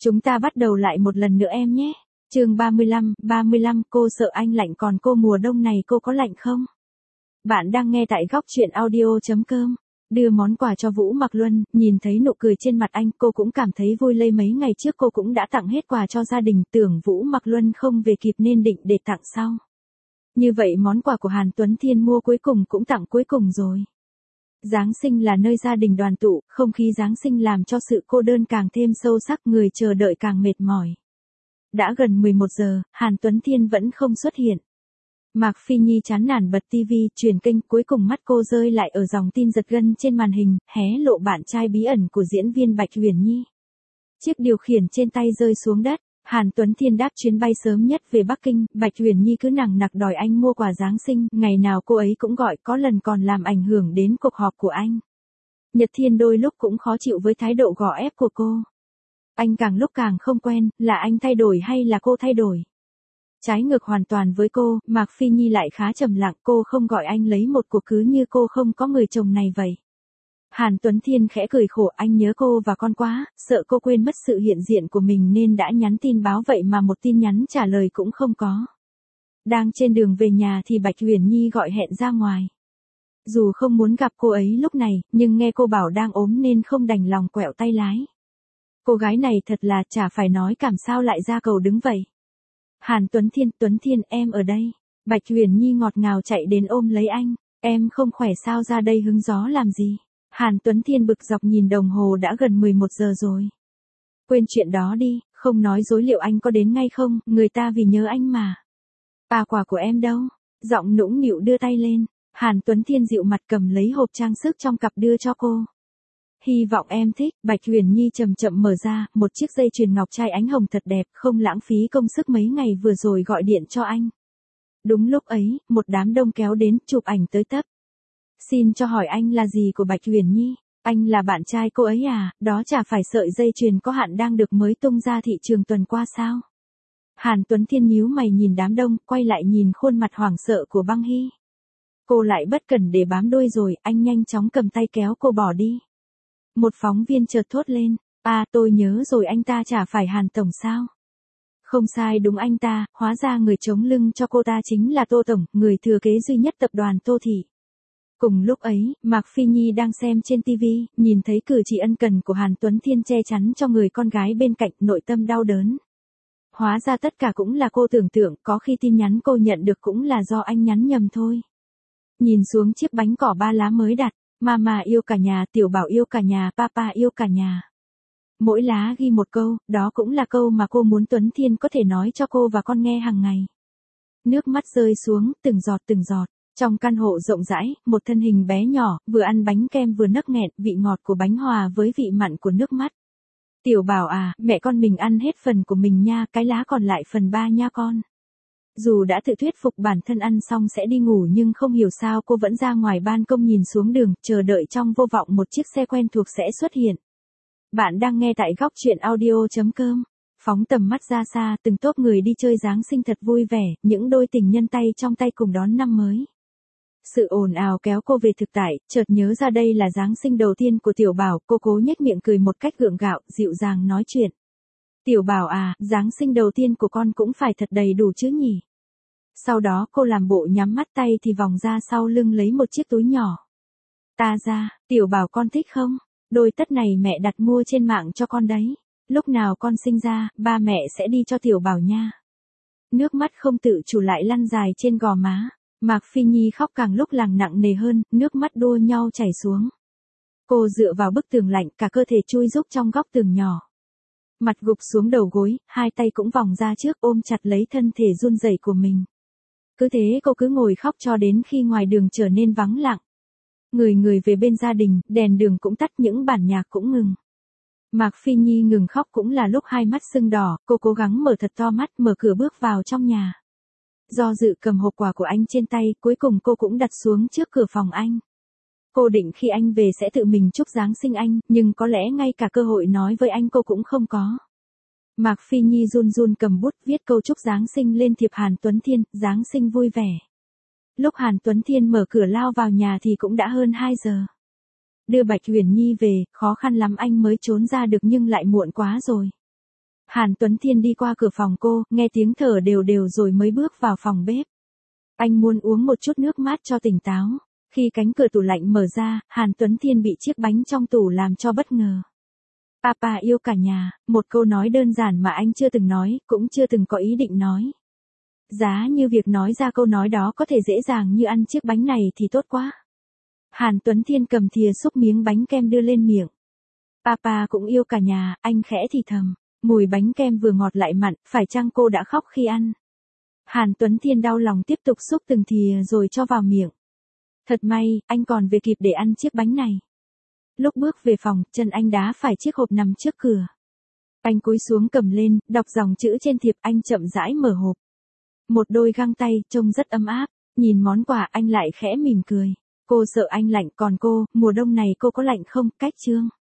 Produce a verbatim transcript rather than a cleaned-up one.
Chúng ta bắt đầu lại một lần nữa em nhé. Chương ba mươi lăm, ba mươi lăm, cô sợ anh lạnh còn cô mùa đông này cô có lạnh không? Bạn đang nghe tại góc truyện audio chấm com. Đưa món quà cho Vũ Mặc Luân, nhìn thấy nụ cười trên mặt anh, cô cũng cảm thấy vui lây. Mấy ngày trước cô cũng đã tặng hết quà cho gia đình, tưởng Vũ Mặc Luân không về kịp nên định để tặng sau. Như vậy món quà của Hàn Tuấn Thiên mua cuối cùng cũng tặng cuối cùng rồi. Giáng sinh là nơi gia đình đoàn tụ, không khí Giáng sinh làm cho sự cô đơn càng thêm sâu sắc, người chờ đợi càng mệt mỏi. Đã gần mười một giờ, Hàn Tuấn Thiên vẫn không xuất hiện. Mạc Phi Nhi chán nản bật tivi, chuyển kênh, cuối cùng mắt cô rơi lại ở dòng tin giật gân trên màn hình, hé lộ bạn trai bí ẩn của diễn viên Bạch Uyển Nhi. Chiếc điều khiển trên tay rơi xuống đất, Hàn Tuấn Thiên đáp chuyến bay sớm nhất về Bắc Kinh, Bạch Uyển Nhi cứ nằng nặc đòi anh mua quà Giáng sinh, ngày nào cô ấy cũng gọi, có lần còn làm ảnh hưởng đến cuộc họp của anh. Nhật Thiên đôi lúc cũng khó chịu với thái độ gò ép của cô. Anh càng lúc càng không quen, là anh thay đổi hay là cô thay đổi? Trái ngược hoàn toàn với cô, Mạc Phi Nhi lại khá trầm lặng, cô không gọi anh lấy một cuộc cứ như cô không có người chồng này vậy. Hàn Tuấn Thiên khẽ cười khổ, anh nhớ cô và con quá, sợ cô quên mất sự hiện diện của mình nên đã nhắn tin báo, vậy mà một tin nhắn trả lời cũng không có. Đang trên đường về nhà thì Bạch Uyển Nhi gọi hẹn ra ngoài. Dù không muốn gặp cô ấy lúc này, nhưng nghe cô bảo đang ốm nên không đành lòng quẹo tay lái. Cô gái này thật là chả phải nói cảm sao lại ra cầu đứng vậy. Hàn Tuấn Thiên, Tuấn Thiên em ở đây. Bạch Uyển Nhi ngọt ngào chạy đến ôm lấy anh, em không khỏe sao ra đây hứng gió làm gì? Hàn Tuấn Thiên bực dọc nhìn đồng hồ đã gần mười một giờ rồi. Quên chuyện đó đi, không nói dối, liệu anh có đến ngay không, người ta vì nhớ anh mà. À, quà của em đâu? Giọng nũng nịu đưa tay lên, Hàn Tuấn Thiên dịu mặt cầm lấy hộp trang sức trong cặp đưa cho cô. Hy vọng em thích. Bạch Uyển Nhi chậm chậm mở ra, một chiếc dây chuyền ngọc trai ánh hồng thật đẹp, không lãng phí công sức mấy ngày vừa rồi gọi điện cho anh. Đúng lúc ấy, một đám đông kéo đến, chụp ảnh tới tấp. Xin cho hỏi anh là gì của Bạch Uyển Nhi? Anh là bạn trai cô ấy à? Đó chả phải sợi dây chuyền có hạn đang được mới tung ra thị trường tuần qua sao? Hàn Tuấn Thiên nhíu mày nhìn đám đông, quay lại nhìn khuôn mặt hoảng sợ của Băng Hy. Cô lại bất cẩn để bám đuôi rồi, anh nhanh chóng cầm tay kéo cô bỏ đi. Một phóng viên chợt thốt lên, à tôi nhớ rồi, anh ta chả phải Hàn Tổng sao? Không sai, đúng anh ta, hóa ra người chống lưng cho cô ta chính là Tô Tổng, người thừa kế duy nhất tập đoàn Tô Thị. Cùng lúc ấy, Mạc Phi Nhi đang xem trên tivi, nhìn thấy cử chỉ ân cần của Hàn Tuấn Thiên che chắn cho người con gái bên cạnh, nội tâm đau đớn. Hóa ra tất cả cũng là cô tưởng tượng, có khi tin nhắn cô nhận được cũng là do anh nhắn nhầm thôi. Nhìn xuống chiếc bánh cỏ ba lá mới đặt, Mama yêu cả nhà, Tiểu Bảo yêu cả nhà, Papa yêu cả nhà. Mỗi lá ghi một câu, đó cũng là câu mà cô muốn Tuấn Thiên có thể nói cho cô và con nghe hàng ngày. Nước mắt rơi xuống, từng giọt từng giọt. Trong căn hộ rộng rãi, một thân hình bé nhỏ, vừa ăn bánh kem vừa nấc nghẹn, vị ngọt của bánh hòa với vị mặn của nước mắt. Tiểu Bảo à, mẹ con mình ăn hết phần của mình nha, cái lá còn lại phần ba nha con. Dù đã tự thuyết phục bản thân ăn xong sẽ đi ngủ nhưng không hiểu sao cô vẫn ra ngoài ban công nhìn xuống đường, chờ đợi trong vô vọng một chiếc xe quen thuộc sẽ xuất hiện. Bạn đang nghe tại góc truyện audio chấm com. Phóng tầm mắt ra xa, từng tốp người đi chơi Giáng sinh thật vui vẻ, những đôi tình nhân tay trong tay cùng đón năm mới. Sự ồn ào kéo cô về thực tại, chợt nhớ ra đây là Giáng sinh đầu tiên của Tiểu Bảo, cô cố nhếch miệng cười một cách gượng gạo, dịu dàng nói chuyện. Tiểu Bảo à, Giáng sinh đầu tiên của con cũng phải thật đầy đủ chứ nhỉ? Sau đó cô làm bộ nhắm mắt tay thì vòng ra sau lưng lấy một chiếc túi nhỏ. Ta ra, Tiểu Bảo con thích không? Đôi tất này mẹ đặt mua trên mạng cho con đấy. Lúc nào con sinh ra, ba mẹ sẽ đi cho Tiểu Bảo nha. Nước mắt không tự chủ lại lăn dài trên gò má. Mạc Phi Nhi khóc càng lúc càng nặng nề hơn, nước mắt đua nhau chảy xuống. Cô dựa vào bức tường lạnh, cả cơ thể chui rúc trong góc tường nhỏ. Mặt gục xuống đầu gối, hai tay cũng vòng ra trước ôm chặt lấy thân thể run rẩy của mình. Cứ thế cô cứ ngồi khóc cho đến khi ngoài đường trở nên vắng lặng. Người người về bên gia đình, đèn đường cũng tắt, những bản nhạc cũng ngừng. Mạc Phi Nhi ngừng khóc cũng là lúc hai mắt sưng đỏ, cô cố gắng mở thật to mắt, mở cửa bước vào trong nhà. Do dự cầm hộp quà của anh trên tay, cuối cùng cô cũng đặt xuống trước cửa phòng anh. Cô định khi anh về sẽ tự mình chúc Giáng sinh anh, nhưng có lẽ ngay cả cơ hội nói với anh cô cũng không có. Mạc Phi Nhi run run cầm bút viết câu chúc Giáng sinh lên thiệp Hàn Tuấn Thiên, Giáng sinh vui vẻ. Lúc Hàn Tuấn Thiên mở cửa lao vào nhà thì cũng đã hơn hai giờ. Đưa Bạch Uyển Nhi về, khó khăn lắm anh mới trốn ra được nhưng lại muộn quá rồi. Hàn Tuấn Thiên đi qua cửa phòng cô, nghe tiếng thở đều đều rồi mới bước vào phòng bếp. Anh muốn uống một chút nước mát cho tỉnh táo. Khi cánh cửa tủ lạnh mở ra, Hàn Tuấn Thiên bị chiếc bánh trong tủ làm cho bất ngờ. Papa yêu cả nhà, một câu nói đơn giản mà anh chưa từng nói, cũng chưa từng có ý định nói. Giá như việc nói ra câu nói đó có thể dễ dàng như ăn chiếc bánh này thì tốt quá. Hàn Tuấn Thiên cầm thìa xúc miếng bánh kem đưa lên miệng. Papa cũng yêu cả nhà, anh khẽ thì thầm. Mùi bánh kem vừa ngọt lại mặn, phải chăng cô đã khóc khi ăn? Hàn Tuấn Thiên đau lòng tiếp tục xúc từng thìa rồi cho vào miệng. Thật may, anh còn về kịp để ăn chiếc bánh này. Lúc bước về phòng, chân anh đá phải chiếc hộp nằm trước cửa. Anh cúi xuống cầm lên, đọc dòng chữ trên thiệp, anh chậm rãi mở hộp. Một đôi găng tay, trông rất ấm áp. Nhìn món quà anh lại khẽ mỉm cười. Cô sợ anh lạnh, còn cô, mùa đông này cô có lạnh không? Cách chương.